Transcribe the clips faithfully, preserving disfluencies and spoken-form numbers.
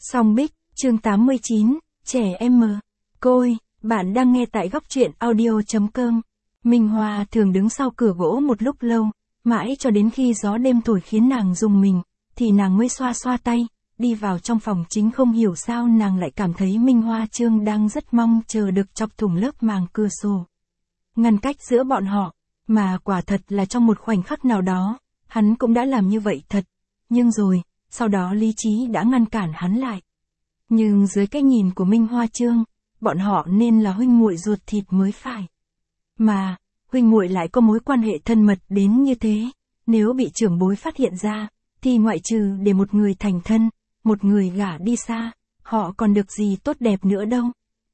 Song Bích, chương tám mươi chín, trẻ em mờ. Côi, bạn đang nghe tại góc truyện audio.com. Minh Hoa thường đứng sau cửa gỗ một lúc lâu, mãi cho đến khi gió đêm thổi khiến nàng rùng mình, thì nàng mới xoa xoa tay, đi vào trong phòng chính. Không hiểu sao nàng lại cảm thấy Minh Hoa Trương đang rất mong chờ được chọc thủng lớp màng cửa sổ ngăn cách giữa bọn họ, mà quả thật là trong một khoảnh khắc nào đó, hắn cũng đã làm như vậy thật. Nhưng rồi, sau đó lý trí đã ngăn cản hắn lại. Nhưng dưới cái nhìn của Minh Hoa Trương, bọn họ nên là huynh muội ruột thịt mới phải. Mà, huynh muội lại có mối quan hệ thân mật đến như thế, nếu bị trưởng bối phát hiện ra, thì ngoại trừ để một người thành thân, một người gả đi xa, họ còn được gì tốt đẹp nữa đâu.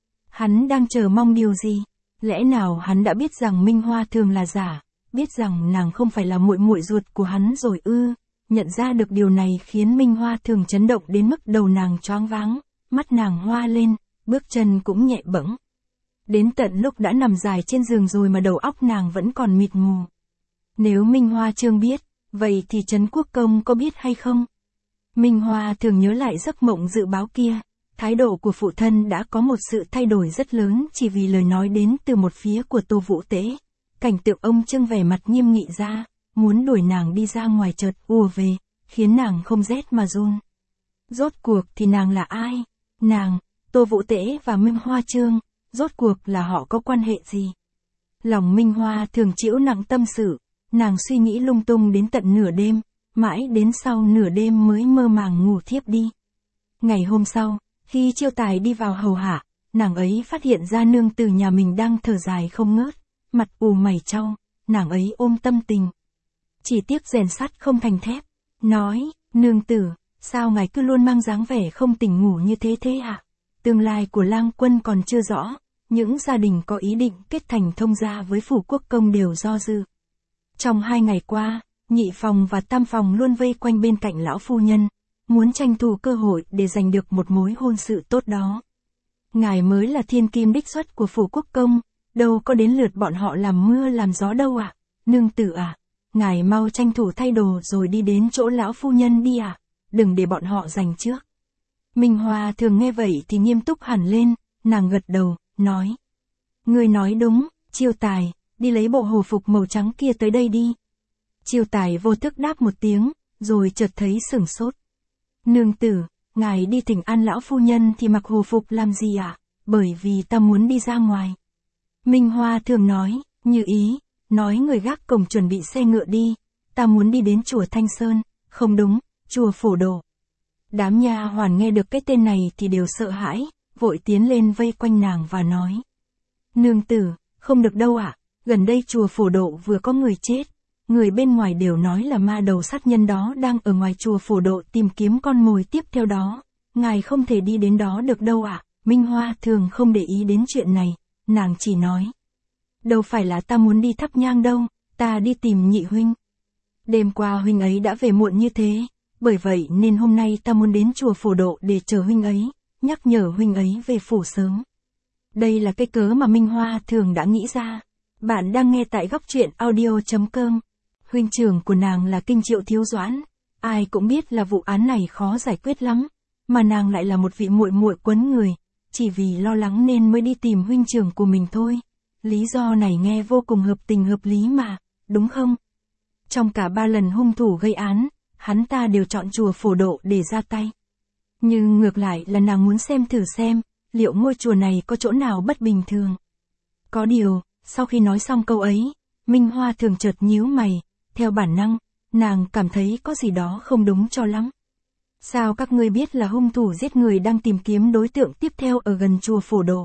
Hắn đang chờ mong điều gì? Lẽ nào hắn đã biết rằng Minh Hoa thường là giả, biết rằng nàng không phải là muội muội ruột của hắn rồi ư? Nhận ra được điều này khiến Minh Hoa thường chấn động đến mức đầu nàng choáng váng, mắt nàng hoa lên, bước chân cũng nhẹ bẫng. Đến tận lúc đã nằm dài trên giường rồi mà đầu óc nàng vẫn còn mịt mù. Nếu Minh Hoa Trương biết, vậy thì Trấn Quốc Công có biết hay không? Minh Hoa thường nhớ lại giấc mộng dự báo kia, thái độ của phụ thân đã có một sự thay đổi rất lớn chỉ vì lời nói đến từ một phía của Tô Vũ Tế. Cảnh tượng ông Trương vẻ mặt nghiêm nghị ra, muốn đuổi nàng đi ra ngoài chợt ùa về, khiến nàng không rét mà run. Rốt cuộc thì nàng là ai? Nàng, Tô Vũ Tế và Minh Hoa Trương, rốt cuộc là họ có quan hệ gì? Lòng Minh Hoa thường chịu nặng tâm sự, nàng suy nghĩ lung tung đến tận nửa đêm, mãi đến sau nửa đêm mới mơ màng ngủ thiếp đi. Ngày hôm sau, khi Chiêu Tài đi vào hầu hạ, nàng ấy phát hiện ra nương tử nhà mình đang thở dài không ngớt, mặt ù mày chau, nàng ấy ôm tâm tình. Chỉ tiếc rèn sắt không thành thép, nói, nương tử, sao ngài cứ luôn mang dáng vẻ không tỉnh ngủ như thế thế ạ? Tương lai của Lang Quân còn chưa rõ, những gia đình có ý định kết thành thông gia với Phủ Quốc Công đều do dự. Trong hai ngày qua, nhị phòng và tam phòng luôn vây quanh bên cạnh lão phu nhân, muốn tranh thủ cơ hội để giành được một mối hôn sự tốt đó. Ngài mới là thiên kim đích xuất của Phủ Quốc Công, đâu có đến lượt bọn họ làm mưa làm gió đâu ạ. Nương tử à, ngài mau tranh thủ thay đồ rồi đi đến chỗ lão phu nhân đi ạ, đừng để bọn họ giành trước. Minh Hoa thường nghe vậy thì nghiêm túc hẳn lên, nàng gật đầu, nói. Ngươi nói đúng, Chiêu Tài, đi lấy bộ hồ phục màu trắng kia tới đây đi. Chiêu Tài vô thức đáp một tiếng, rồi chợt thấy sửng sốt. Nương tử, ngài đi thỉnh an lão phu nhân thì mặc hồ phục làm gì ạ? Bởi vì ta muốn đi ra ngoài. Minh Hoa thường nói, như ý, nói người gác cổng chuẩn bị xe ngựa đi, ta muốn đi đến chùa Thanh Sơn, không đúng, chùa Phổ Độ. Đám nha hoàn nghe được cái tên này thì đều sợ hãi, vội tiến lên vây quanh nàng và nói. Nương tử, không được đâu ạ, gần đây chùa Phổ Độ vừa có người chết, người bên ngoài đều nói là ma đầu sát nhân đó đang ở ngoài chùa Phổ Độ tìm kiếm con mồi tiếp theo đó, ngài không thể đi đến đó được đâu ạ. Minh Hoa thường không để ý đến chuyện này, nàng chỉ nói. Đâu phải là ta muốn đi thắp nhang đâu, ta đi tìm nhị huynh. Đêm qua huynh ấy đã về muộn như thế, bởi vậy nên hôm nay ta muốn đến chùa Phổ Độ để chờ huynh ấy, nhắc nhở huynh ấy về phủ sớm. Đây là cái cớ mà Minh Hoa thường đã nghĩ ra. Bạn đang nghe tại góc truyện audio.com. Huynh trưởng của nàng là Kinh Triệu Thiếu Doãn, ai cũng biết là vụ án này khó giải quyết lắm, mà nàng lại là một vị muội muội quấn người, chỉ vì lo lắng nên mới đi tìm huynh trưởng của mình thôi. Lý do này nghe vô cùng hợp tình hợp lý mà, đúng không? Trong cả ba lần hung thủ gây án, hắn ta đều chọn chùa Phổ Độ để ra tay. Nhưng ngược lại là nàng muốn xem thử xem, liệu ngôi chùa này có chỗ nào bất bình thường. Có điều, sau khi nói xong câu ấy, Minh Hoa thường chợt nhíu mày, theo bản năng, nàng cảm thấy có gì đó không đúng cho lắm. Sao các ngươi biết là hung thủ giết người đang tìm kiếm đối tượng tiếp theo ở gần chùa Phổ Độ?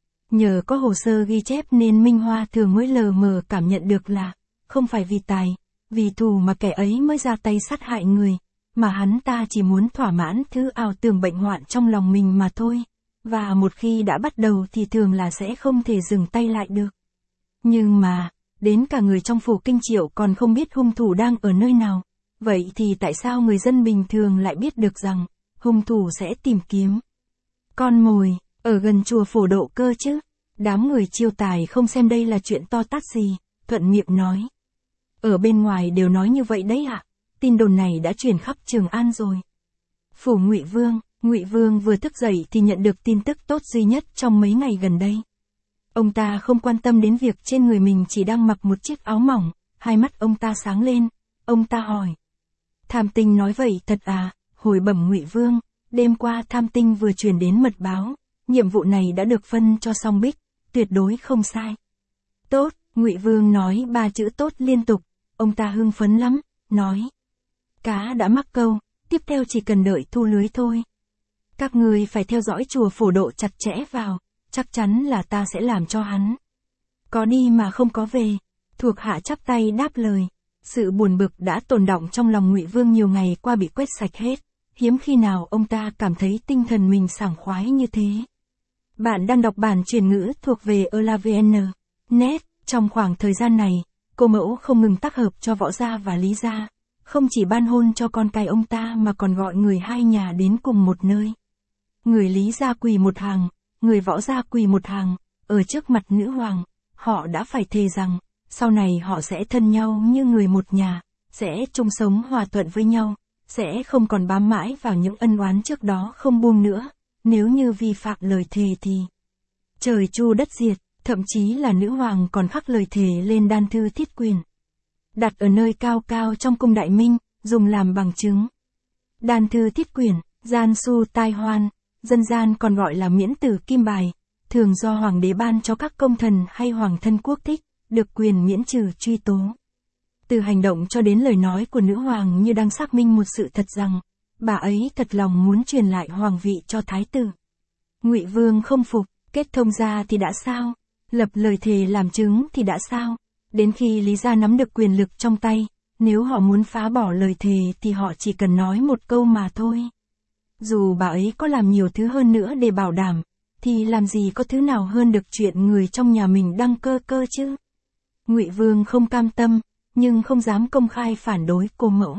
Nhờ có hồ sơ ghi chép nên Minh Hoa thường mới lờ mờ cảm nhận được là, không phải vì tài, vì thù mà kẻ ấy mới ra tay sát hại người, mà hắn ta chỉ muốn thỏa mãn thứ ảo tưởng bệnh hoạn trong lòng mình mà thôi. Và một khi đã bắt đầu thì thường là sẽ không thể dừng tay lại được. Nhưng mà, đến cả người trong phủ Kinh Triệu còn không biết hung thủ đang ở nơi nào. Vậy thì tại sao người dân bình thường lại biết được rằng, hung thủ sẽ tìm kiếm con mồi, ở gần chùa Phổ Độ cơ chứ? Đám người Chiêu Tài không xem đây là chuyện to tát gì, thuận miệng nói. Ở bên ngoài đều nói như vậy đấy ạ, tin đồn này đã truyền khắp Trường An rồi. Phủ Ngụy Vương, Ngụy Vương vừa thức dậy thì nhận được tin tức tốt duy nhất trong mấy ngày gần đây. Ông ta không quan tâm đến việc trên người mình chỉ đang mặc một chiếc áo mỏng, hai mắt ông ta sáng lên, ông ta hỏi. Tham Tinh nói vậy thật à? Hồi bẩm Ngụy Vương, đêm qua Tham Tinh vừa truyền đến mật báo, nhiệm vụ này đã được phân cho Song Bích, tuyệt đối không sai. Tốt, Ngụy Vương nói ba chữ tốt liên tục, ông ta hưng phấn lắm, nói. Cá đã mắc câu, tiếp theo chỉ cần đợi thu lưới thôi. Các người phải theo dõi chùa Phổ Độ chặt chẽ vào, chắc chắn là ta sẽ làm cho hắn. Có đi mà không có về, thuộc hạ chắp tay đáp lời. Sự buồn bực đã tồn đọng trong lòng Ngụy Vương nhiều ngày qua bị quét sạch hết, hiếm khi nào ông ta cảm thấy tinh thần mình sảng khoái như thế. Bạn đang đọc bản truyền ngữ thuộc về Elavn. Net, trong khoảng thời gian này, cô mẫu không ngừng tác hợp cho Võ Gia và Lý Gia, không chỉ ban hôn cho con cái ông ta mà còn gọi người hai nhà đến cùng một nơi. Người Lý Gia quỳ một hàng, người Võ Gia quỳ một hàng, ở trước mặt nữ hoàng, họ đã phải thề rằng, sau này họ sẽ thân nhau như người một nhà, sẽ chung sống hòa thuận với nhau, sẽ không còn bám mãi vào những ân oán trước đó không buông nữa, nếu như vi phạm lời thề thì trời chu đất diệt, thậm chí là nữ hoàng còn khắc lời thề lên đan thư thiết quyền. Đặt ở nơi cao cao trong cung Đại Minh, dùng làm bằng chứng. Đan thư thiết quyền, gian su tai hoan, dân gian còn gọi là miễn tử kim bài, thường do hoàng đế ban cho các công thần hay hoàng thân quốc thích, được quyền miễn trừ truy tố. Từ hành động cho đến lời nói của nữ hoàng như đang xác minh một sự thật rằng, bà ấy thật lòng muốn truyền lại hoàng vị cho thái tử. Ngụy Vương không phục, kết thông ra thì đã sao, lập lời thề làm chứng thì đã sao, đến khi Lý Gia nắm được quyền lực trong tay, nếu họ muốn phá bỏ lời thề thì họ chỉ cần nói một câu mà thôi. Dù bà ấy có làm nhiều thứ hơn nữa để bảo đảm, thì làm gì có thứ nào hơn được chuyện người trong nhà mình đăng cơ cơ chứ. Ngụy Vương không cam tâm, nhưng không dám công khai phản đối cô mẫu.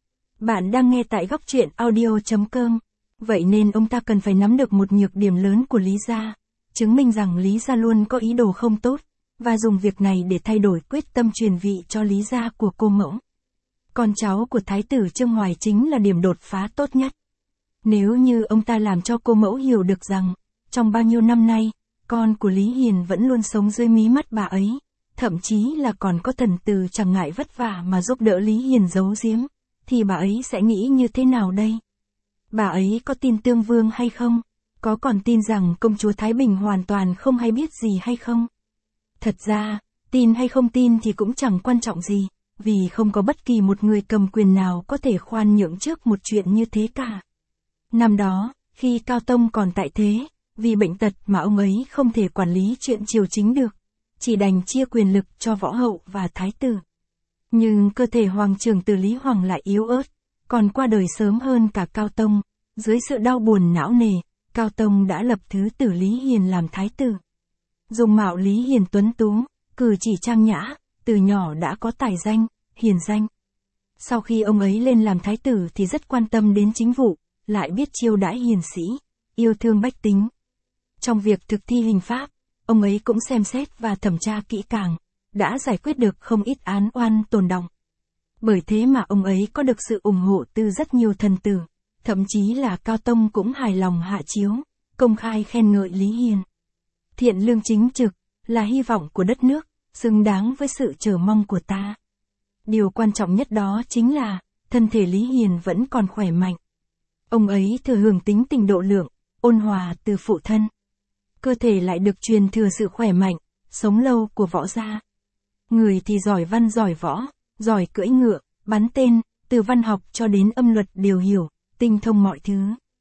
Bạn đang nghe tại góc truyện audio chấm com, vậy nên ông ta cần phải nắm được một nhược điểm lớn của Lý Gia, chứng minh rằng Lý Gia luôn có ý đồ không tốt, và dùng việc này để thay đổi quyết tâm truyền vị cho Lý Gia của cô mẫu. Con cháu của Thái tử Trương Hoài chính là điểm đột phá tốt nhất. Nếu như ông ta làm cho cô mẫu hiểu được rằng, trong bao nhiêu năm nay, con của Lý Hiền vẫn luôn sống dưới mí mắt bà ấy, thậm chí là còn có thần từ chẳng ngại vất vả mà giúp đỡ Lý Hiền giấu giếm, thì bà ấy sẽ nghĩ như thế nào đây? Bà ấy có tin Tương Vương hay không? Có còn tin rằng công chúa Thái Bình hoàn toàn không hay biết gì hay không? Thật ra, tin hay không tin thì cũng chẳng quan trọng gì, vì không có bất kỳ một người cầm quyền nào có thể khoan nhượng trước một chuyện như thế cả. Năm đó, khi Cao Tông còn tại thế, vì bệnh tật mà ông ấy không thể quản lý chuyện triều chính được, chỉ đành chia quyền lực cho võ hậu và thái tử. Nhưng cơ thể hoàng trưởng tử Lý Hoàng lại yếu ớt, còn qua đời sớm hơn cả Cao Tông, dưới sự đau buồn não nề, Cao Tông đã lập thứ tử Lý Hiền làm thái tử. Dùng mạo Lý Hiền tuấn tú, cử chỉ trang nhã, từ nhỏ đã có tài danh, hiền danh. Sau khi ông ấy lên làm thái tử thì rất quan tâm đến chính vụ, lại biết chiêu đãi hiền sĩ, yêu thương bách tính. Trong việc thực thi hình pháp, ông ấy cũng xem xét và thẩm tra kỹ càng, đã giải quyết được không ít án oan tồn đọng. Bởi thế mà ông ấy có được sự ủng hộ từ rất nhiều thần tử, thậm chí là Cao Tông cũng hài lòng hạ chiếu, công khai khen ngợi Lý Hiền. Thiện lương chính trực, là hy vọng của đất nước, xứng đáng với sự chờ mong của ta. Điều quan trọng nhất đó chính là, thân thể Lý Hiền vẫn còn khỏe mạnh. Ông ấy thừa hưởng tính tình độ lượng, ôn hòa từ phụ thân. Cơ thể lại được truyền thừa sự khỏe mạnh, sống lâu của võ gia. Người thì giỏi văn giỏi võ, giỏi cưỡi ngựa, bắn tên, từ văn học cho đến âm luật đều hiểu, tinh thông mọi thứ.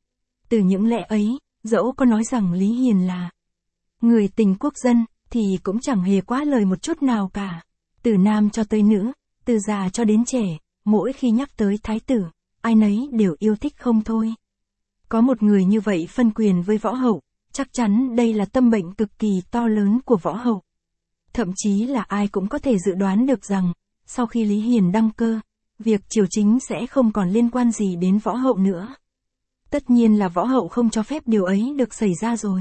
Từ những lẽ ấy, dẫu có nói rằng Lý Hiền là người tình quốc dân, thì cũng chẳng hề quá lời một chút nào cả. Từ nam cho tới nữ, từ già cho đến trẻ, mỗi khi nhắc tới thái tử, ai nấy đều yêu thích không thôi. Có một người như vậy phân quyền với võ hậu, chắc chắn đây là tâm bệnh cực kỳ to lớn của võ hậu. Thậm chí là ai cũng có thể dự đoán được rằng, sau khi Lý Hiền đăng cơ, việc triều chính sẽ không còn liên quan gì đến võ hậu nữa. Tất nhiên là võ hậu không cho phép điều ấy được xảy ra rồi.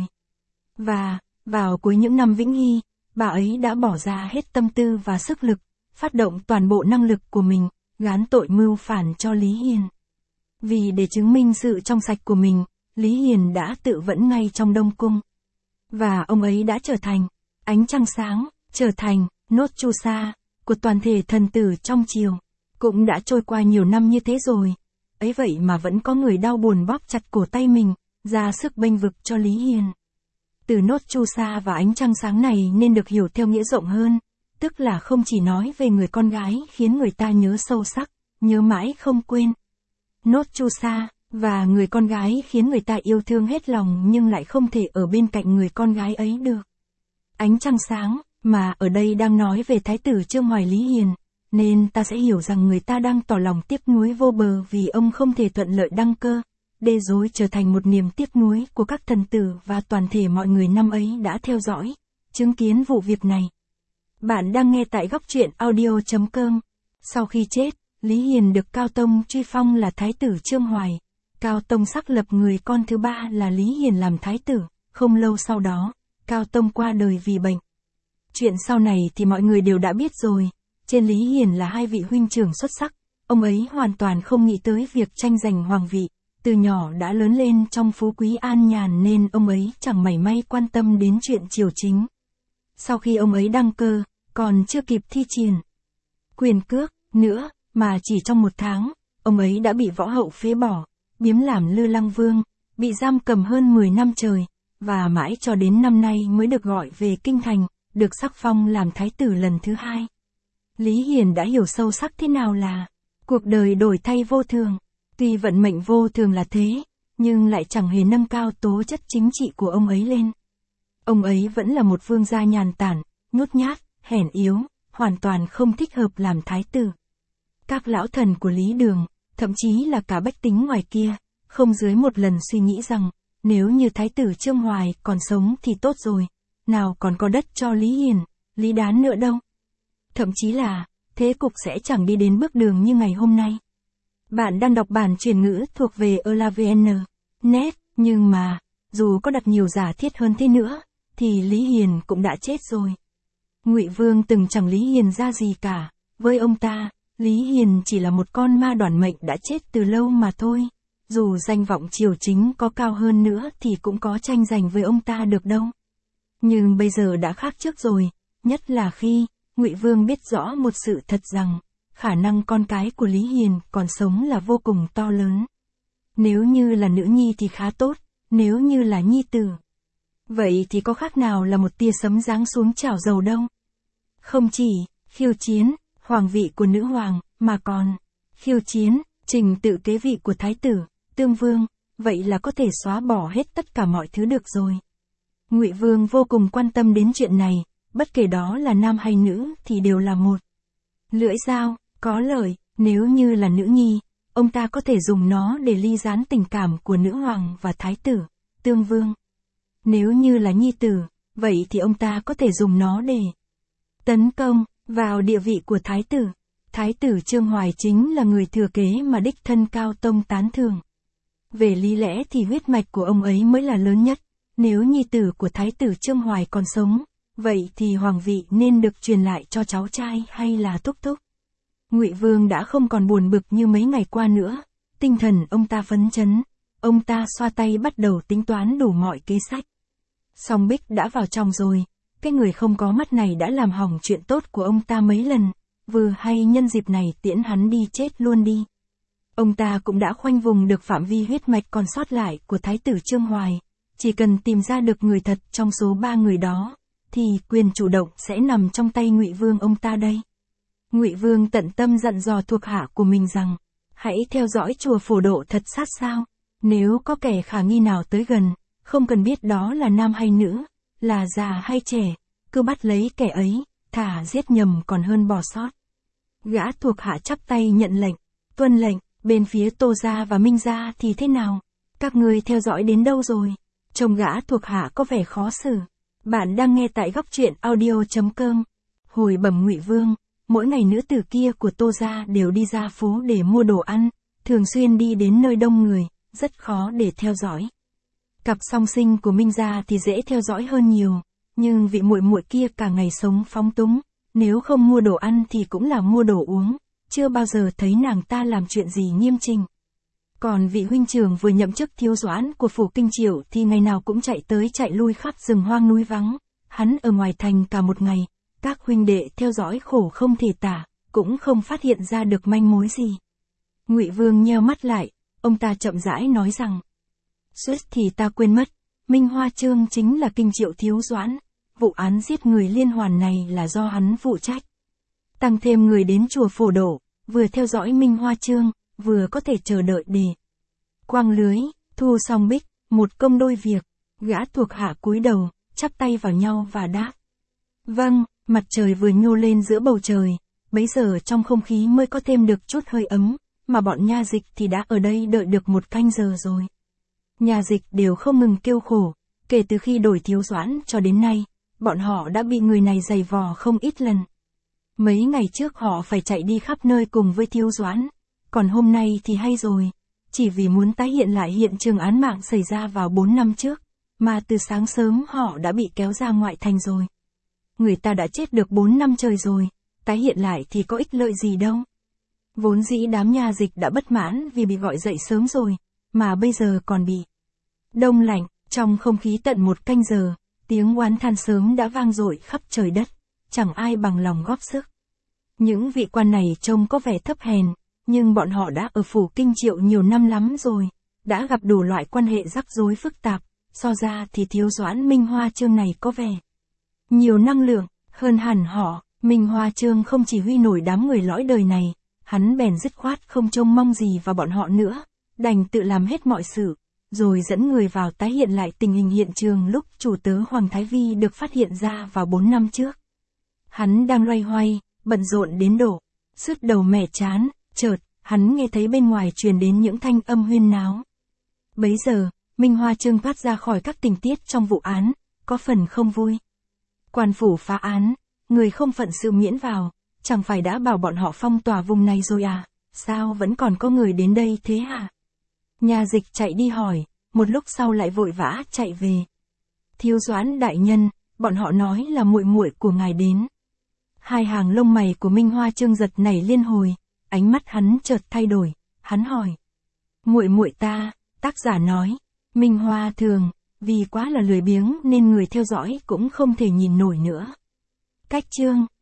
Và, vào cuối những năm Vĩnh Hy, bà ấy đã bỏ ra hết tâm tư và sức lực, phát động toàn bộ năng lực của mình, gán tội mưu phản cho Lý Hiền. Vì để chứng minh sự trong sạch của mình, Lý Hiền đã tự vẫn ngay trong Đông Cung. Và ông ấy đã trở thành ánh trăng sáng, trở thành nốt chu sa của toàn thể thần tử trong triều. Cũng đã trôi qua nhiều năm như thế rồi. Ấy vậy mà vẫn có người đau buồn bóp chặt cổ tay mình, ra sức bênh vực cho Lý Hiền. Từ nốt chu sa và ánh trăng sáng này nên được hiểu theo nghĩa rộng hơn, tức là không chỉ nói về người con gái khiến người ta nhớ sâu sắc, nhớ mãi không quên. Nốt chu sa và người con gái khiến người ta yêu thương hết lòng nhưng lại không thể ở bên cạnh người con gái ấy được. Ánh trăng sáng, mà ở đây đang nói về Thái tử Trương Hoài Lý Hiền, nên ta sẽ hiểu rằng người ta đang tỏ lòng tiếc nuối vô bờ vì ông không thể thuận lợi đăng cơ, để rồi trở thành một niềm tiếc nuối của các thần tử và toàn thể mọi người năm ấy đã theo dõi, chứng kiến vụ việc này. Bạn đang nghe tại góc truyện audio chấm com. Sau khi chết, Lý Hiền được Cao Tông truy phong là Thái tử Trương Hoài. Cao Tông xác lập người con thứ ba là Lý Hiền làm Thái tử, không lâu sau đó, Cao Tông qua đời vì bệnh. Chuyện sau này thì mọi người đều đã biết rồi. Trên Lý Hiền là hai vị huynh trưởng xuất sắc, ông ấy hoàn toàn không nghĩ tới việc tranh giành hoàng vị, từ nhỏ đã lớn lên trong phú quý an nhàn nên ông ấy chẳng mảy may quan tâm đến chuyện triều chính. Sau khi ông ấy đăng cơ, còn chưa kịp thi triển quyền cước nữa, mà chỉ trong một tháng, ông ấy đã bị võ hậu phế bỏ, biếm làm Lư Lăng Vương, bị giam cầm hơn mười năm trời, và mãi cho đến năm nay mới được gọi về kinh thành, được sắc phong làm thái tử lần thứ hai. Lý Hiền đã hiểu sâu sắc thế nào là cuộc đời đổi thay vô thường. Tuy vận mệnh vô thường là thế, nhưng lại chẳng hề nâng cao tố chất chính trị của ông ấy lên. Ông ấy vẫn là một vương gia nhàn tản, nhút nhát, hèn yếu, hoàn toàn không thích hợp làm thái tử. Các lão thần của Lý Đường, thậm chí là cả bách tính ngoài kia, không dưới một lần suy nghĩ rằng, nếu như thái tử Trương Hoài còn sống thì tốt rồi, nào còn có đất cho Lý Hiền, Lý Đán nữa đâu. Thậm chí là, thế cục sẽ chẳng đi đến bước đường như ngày hôm nay. Bạn đang đọc bản truyền ngữ thuộc về elavn chấm net, nhưng mà, dù có đặt nhiều giả thiết hơn thế nữa, thì Lý Hiền cũng đã chết rồi. Ngụy Vương từng chẳng Lý Hiền ra gì cả, với ông ta, Lý Hiền chỉ là một con ma đoản mệnh đã chết từ lâu mà thôi. Dù danh vọng triều chính có cao hơn nữa thì cũng có tranh giành với ông ta được đâu. Nhưng bây giờ đã khác trước rồi, nhất là khi Ngụy Vương biết rõ một sự thật rằng, khả năng con cái của Lý Hiền còn sống là vô cùng to lớn. Nếu như là nữ nhi thì khá tốt, nếu như là nhi tử, vậy thì có khác nào là một tia sấm giáng xuống chảo dầu đâu. Không chỉ khiêu chiến hoàng vị của nữ hoàng, mà còn khiêu chiến trình tự kế vị của thái tử, tương vương, vậy là có thể xóa bỏ hết tất cả mọi thứ được rồi. Ngụy Vương vô cùng quan tâm đến chuyện này, bất kể đó là nam hay nữ thì đều là một lưỡi dao, có lợi. Nếu như là nữ nhi, ông ta có thể dùng nó để ly gián tình cảm của nữ hoàng và thái tử, tương vương. Nếu như là nhi tử, vậy thì ông ta có thể dùng nó để tấn công vào địa vị của thái tử. Thái tử Trương Hoài chính là người thừa kế mà đích thân Cao Tông tán thưởng. Về lý lẽ thì huyết mạch của ông ấy mới là lớn nhất. Nếu nhi tử của thái tử Trương Hoài còn sống, vậy thì hoàng vị nên được truyền lại cho cháu trai hay là thúc thúc. Ngụy Vương đã không còn buồn bực như mấy ngày qua nữa, tinh thần ông ta phấn chấn, ông ta xoa tay bắt đầu tính toán đủ mọi kế sách. Song Bích đã vào trong rồi, cái người không có mắt này đã làm hỏng chuyện tốt của ông ta mấy lần, vừa hay nhân dịp này tiễn hắn đi chết luôn đi. Ông ta cũng đã khoanh vùng được phạm vi huyết mạch còn sót lại của thái tử Trương Hoài, chỉ cần tìm ra được người thật trong số ba người đó, thì quyền chủ động sẽ nằm trong tay Ngụy Vương ông ta đây. Ngụy Vương tận tâm dặn dò thuộc hạ của mình rằng, hãy theo dõi chùa Phổ Độ thật sát sao, nếu có kẻ khả nghi nào tới gần, không cần biết đó là nam hay nữ, là già hay trẻ, cứ bắt lấy kẻ ấy, thả giết nhầm còn hơn bỏ sót. Gã thuộc hạ chắp tay nhận lệnh, tuân lệnh. Bên phía Tô gia và Minh gia thì thế nào? Các ngươi theo dõi đến đâu rồi? Trông gã thuộc hạ có vẻ khó xử. Bạn đang nghe tại góc truyện audio chấm com. Hồi bẩm Ngụy Vương, mỗi ngày nữ tử kia của Tô gia đều đi ra phố để mua đồ ăn, thường xuyên đi đến nơi đông người, rất khó để theo dõi. Cặp song sinh của Minh gia thì dễ theo dõi hơn nhiều, nhưng vị muội muội kia cả ngày sống phóng túng, nếu không mua đồ ăn thì cũng là mua đồ uống. Chưa bao giờ thấy nàng ta làm chuyện gì nghiêm chỉnh. Còn vị huynh trưởng vừa nhậm chức thiếu doãn của phủ Kinh Triệu thì ngày nào cũng chạy tới chạy lui khắp rừng hoang núi vắng, hắn ở ngoài thành cả một ngày, các huynh đệ theo dõi khổ không thể tả, cũng không phát hiện ra được manh mối gì. Ngụy Vương nheo mắt lại, ông ta chậm rãi nói rằng: Suýt thì ta quên mất, Minh Hoa Chương chính là Kinh Triệu thiếu doãn, vụ án giết người liên hoàn này là do hắn phụ trách. Tăng thêm người đến chùa Phổ Đổ, vừa theo dõi Minh Hoa Chương, vừa có thể chờ đợi để quăng lưới, thu xong bích, một công đôi việc. Gã thuộc hạ cúi đầu, chắp tay vào nhau và đáp: Vâng. Mặt trời vừa nhô lên giữa bầu trời, bấy giờ trong không khí mới có thêm được chút hơi ấm, mà bọn nha dịch thì đã ở đây đợi được một canh giờ rồi. Nha dịch đều không ngừng kêu khổ, kể từ khi đổi thiếu doãn cho đến nay, bọn họ đã bị người này giày vò không ít lần. Mấy ngày trước họ phải chạy đi khắp nơi cùng với thiếu doãn, còn hôm nay thì hay rồi, chỉ vì muốn tái hiện lại hiện trường án mạng xảy ra vào bốn năm trước, mà từ sáng sớm họ đã bị kéo ra ngoại thành rồi. Người ta đã chết được bốn năm trời rồi, tái hiện lại thì có ích lợi gì đâu. Vốn dĩ đám nha dịch đã bất mãn vì bị gọi dậy sớm rồi, mà bây giờ còn bị đông lạnh, trong không khí tận một canh giờ, tiếng oán than sớm đã vang dội khắp trời đất, chẳng ai bằng lòng góp sức. Những vị quan này trông có vẻ thấp hèn, nhưng bọn họ đã ở phủ Kinh Triệu nhiều năm lắm rồi, đã gặp đủ loại quan hệ rắc rối phức tạp, so ra thì thiếu doãn Minh Hoa Chương này có vẻ nhiều năng lượng, hơn hẳn họ. Minh Hoa Chương không chỉ huy nổi đám người lõi đời này, hắn bèn dứt khoát không trông mong gì vào bọn họ nữa, đành tự làm hết mọi sự, rồi dẫn người vào tái hiện lại tình hình hiện trường lúc chủ tớ Hoàng Thái Vi được phát hiện ra vào bốn năm trước. Hắn đang loay hoay, bận rộn đến độ sứt đầu mẻ chán, chợt, hắn nghe thấy bên ngoài truyền đến những thanh âm huyên náo. Bấy giờ, Minh Hoa Chương thoát ra khỏi các tình tiết trong vụ án, có phần không vui. Quan phủ phá án, người không phận sự miễn vào, chẳng phải đã bảo bọn họ phong tỏa vùng này rồi à, sao vẫn còn có người đến đây thế hả? Nhà dịch chạy đi hỏi, một lúc sau lại vội vã chạy về. Thiếu doãn đại nhân, bọn họ nói là muội muội của ngài đến. Hai hàng lông mày của Minh Hoa Chương giật nảy liên hồi, ánh mắt hắn chợt thay đổi, hắn hỏi: Muội muội ta? Tác giả nói: Minh Hoa thường, vì quá là lười biếng nên người theo dõi cũng không thể nhìn nổi nữa. Cách chương